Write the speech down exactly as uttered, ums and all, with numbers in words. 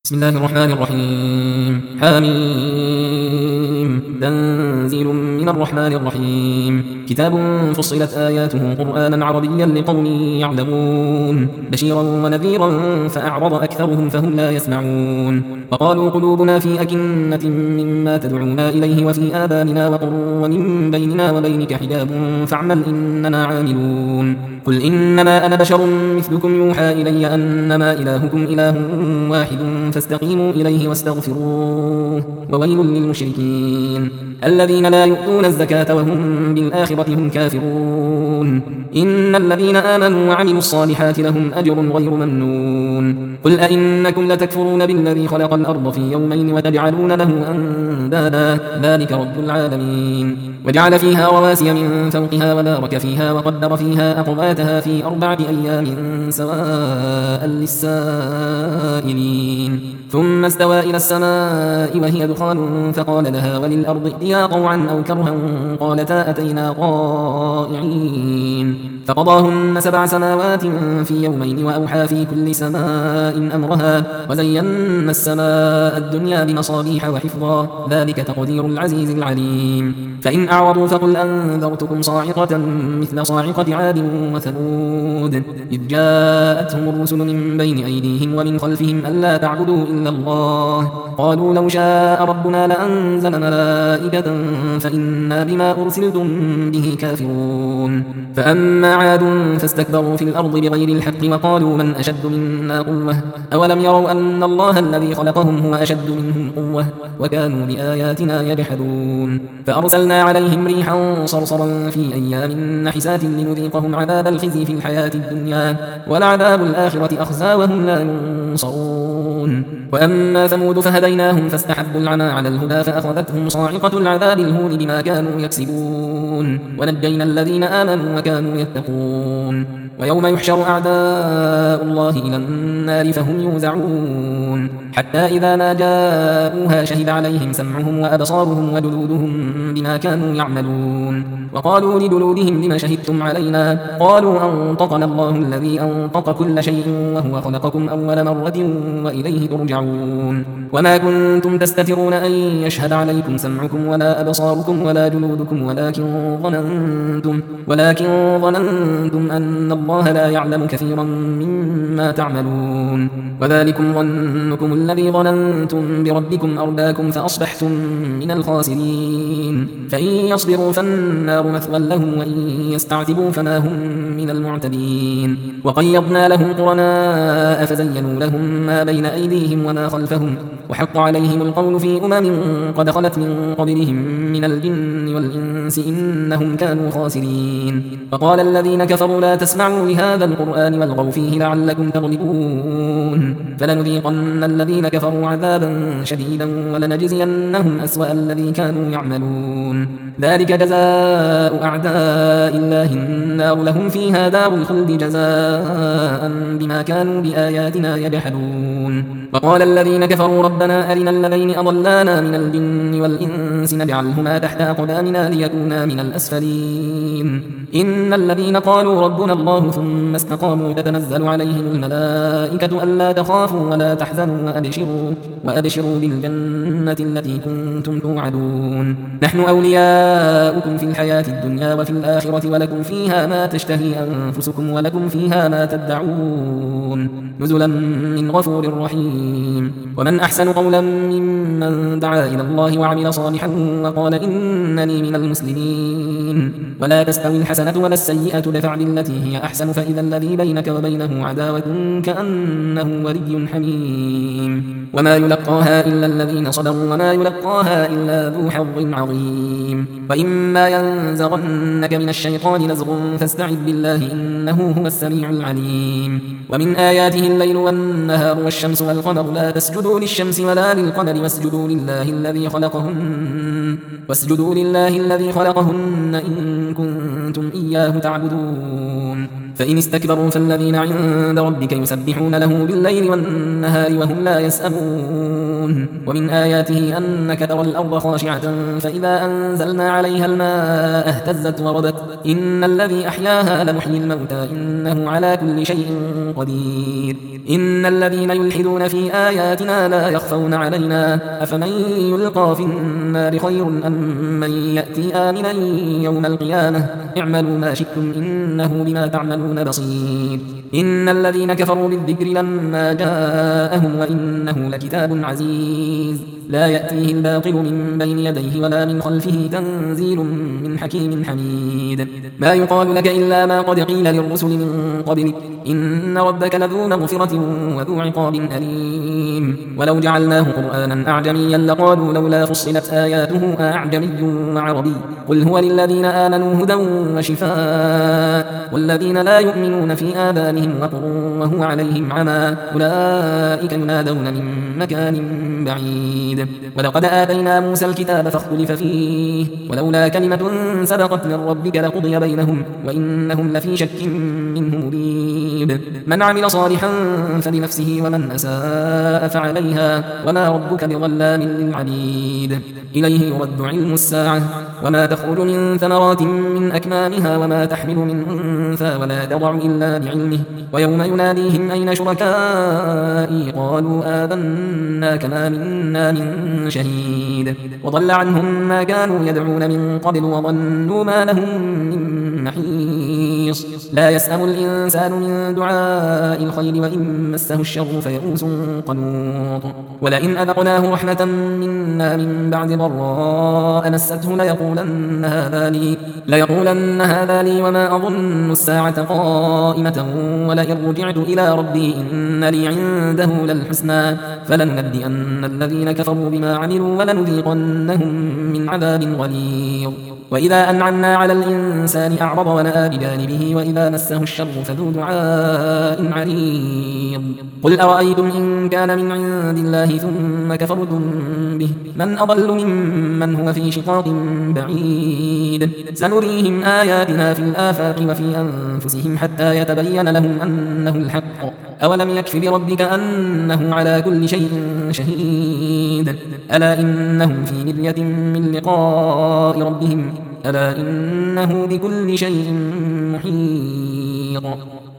بسم الله الرحمن الرحيم حميم تنزيل من الرحمن الرحيم كتاب فصلت آياته قرآنا عربيا لقوم يعلمون بشيرا ونذيرا فأعرض أكثرهم فهم لا يسمعون وقالوا قلوبنا في أكنة مما تدعونا إليه وفي آذاننا وقر ومن بيننا وبينك حجاب فاعمل إننا عاملون قل إنما أنا بشر مثلكم يوحى إلي أنما إلهكم إله واحد فاستقيموا إليه واستغفروه وويل للمشركين الذين لا يؤتون الزكاة وهم بالآخرة هم كافرون إن الذين آمنوا وعملوا الصالحات لهم أجر غير ممنون قل أئنكم لتكفرون بالذي خلق الأرض في يومين وتجعلون له أندادا ذلك رب العالمين وجعل فيها رواسي من فوقها وبارك فيها وقدر فيها أقواتها في أربعة أيام سواء للسائلين ثم استوى إلى السماء وهي دخان فقال لها وللأرض ائتيا طوعا أو كرها قالتا أتينا طائعين فقضاهن سبع سماوات في يومين وأوحى في كل سماء أمرها وزينا السماء الدنيا بمصابيح وحفظا ذلك تقدير العزيز العليم فإن أعرضوا فقل أنذرتكم صاعقة مثل صاعقة عاد وثمود إذ جاءتهم الرسل من بين أيديهم ومن خلفهم ألا تعبدوا إلا الله قالوا لو شاء ربنا لأنزل ملائكة فإنا بما أرسلتم به كافرون فأما عاد فاستكبروا في الأرض بغير الحق وقالوا من أشد منا قوة أولم يروا أن الله الذي خلقهم هو أشد منهم قوة وكانوا بآياتنا يجحدون فأرسلنا عليهم ريحا صرصرا في أيام نحسات لنذيقهم عذاب الخزي في الحياة الدنيا ولعذاب الآخرة أخزى وهم لا ينصرون وأما ثمود فهديناهم فاستحبوا العمى على الهدى فأخذتهم صاعقة العذاب الهون بما كانوا يكسبون ونجينا الذين آمنوا وكانوا يتقون ويوم يحشر أعداء الله إلى النار فهم يوزعون حتى إذا ما جاءوها شهد عليهم سمعهم وأبصارهم وجلودهم بما كانوا يعملون وقالوا لجلودهم لم شهدتم علينا قالوا أنطقنا الله الذي أنطق كل شيء وهو خلقكم أول مرة وإليه ترجعون وما كنتم تستترون أن يشهد عليكم سمعكم ولا أبصاركم ولا جلودكم ولكن ظننتم ولكن ظننتم أن الله لا يعلم كثيرا مما تعملون وذلكم ظنكم الذي ظننتم بربكم أرداكم فأصبحتم من الخاسرين فإن يصبروا فالنار مثوى لهم وإن يستعتبوا فما هم من المعتدين وقيضنا لهم قرناء فزينوا لهم ما بين أيديهم وما خلفهم وحق عليهم القول في أمم قد خلت من قبلهم من الجن والإنس إنهم كانوا خاسرين فقال الذين كفروا لا تسمعوا لهذا القرآن والغوا فيه لعلكم تغلبون فلنذيقن الذين كفروا عذابا شديدا ولنجزينهم أسوأ الذي كانوا يعملون ذلك جزاء أعداء الله النار لهم فيها دار الخلد جزاء بما كانوا بآياتنا يجحدون وقال الذين كفروا ربنا أرنا الذين أضلانا من الجن والإنس نجعلهما تحت أقدامنا ليكونا من الأسفلين إن الذين قالوا ربنا الله ثم استقاموا تتنزل عليهم الملائكة ألا تخافوا ولا تحزنوا وأبشروا, وأبشروا بالجنة التي كنتم توعدون نحن أولياؤكم في الحياة الدنيا وفي الآخرة ولكم فيها ما تشتهي أنفسكم ولكم فيها ما تدعون نزلا من غفور رحيم ومن أحسن قولا ممن دعا إلى الله وعمل صالحا وقال إنني من المسلمين ولا تستوي الحسنة ولا السيئة دفع بالتي هي أحسن فإذا الذي بينك وبينه عداوة كأنه ولي حميم وما يلقاها إلا الذين صبروا وما يلقاها إلا ذو حظ عظيم وإما ينزغنك من الشيطان نزغ فاستعذ بالله إنه هو السميع العليم ومن آياته الليل والنهار والشمس والقمر لا تسجدوا للشمس ولا للقمر واسجدوا لله الذي خلقهن واسجدوا لله الذي خلقهن إن كنتم إياه تعبدون فإن استكبروا فالذين عند ربك يسبحون له بالليل والنهار وهم لا يسأمون. ومن آياته أنك ترى الأرض خاشعة فإذا أنزلنا عليها الماء اهتزت وربت إن الذي أحياها لمحيي الموتى إنه على كل شيء قدير. إن الذين يلحدون في آياتنا لا يخفون علينا أفمن يلقى في النار خير أم من يأتي آمنا يوم القيامة اعملوا ما شئتم إنه بما تعملون بصير. إن الذين كفروا بالذكر لما جاءهم وإنه لكتاب عزيز لا يأتيه الباطل من بين يديه ولا من خلفه تنزيل من حكيم حميد. ما يقال لك إلا ما قد قيل للرسل من قبلك إن ربك لذو مغفرة وذو عقاب أليم. ولو جعلناه قرآنا أعجميا لقالوا لولا فصلت آياته أعجمي وعربي قل هو للذين آمنوا هدى وشفاء والذين لا يؤمنون في آذانهم وقر وهو عليهم عمى أولئك ينادون من مكان بعيد. ولقد آتينا موسى الكتاب فاختلف فيه ولولا كلمة سبقت من ربك لقضي بينهم وإنهم لفي شك منه مريب. من عمل صالحا فلنفسه ومن أساء فعليها وما ربك بظلام للعبيد. إليه يرد علم الساعة وما تخرج من ثمرات من أكمامها وما تحمل من أنثى ولا تضع إلا بعلمه ويوم يناديهم أين شركائي قالوا آذنا كما منا من شهيد. وضل عنهم ما كانوا يدعون من قبل وظنوا ما لهم من محيص. لا يسأم الإنسان من دعاء الخير وإن مسه الشر فيئوس قنوط. ولئن أذقناه رحمة منا من بعد ضراء مسته ليقولن هذا لي ليقولن هذا لي وما أظن الساعة قائمة ولئن رجعت إلى ربي إن لي عنده للحسنى فلننبئن الذين كفروا بما عملوا ولنذيقنهم من عذاب غليظ. وإذا أنعمنا على الإنسان أعرض ونأى بجانبه وإذا مسه الشر فذو دعاء عريض. قل أرأيتم إن كان من عند الله ثم كفرتم به من أضل ممن هو في شقاق بعيد. سنريهم آياتنا في الآفاق وفي أنفسهم حتى يتبين لهم أنه الحق أولم يكف بربك أنه على كل شيء شهيد. ألا إنهم في مرية من لقاء ربهم ألا إنه بكل شيء محيط.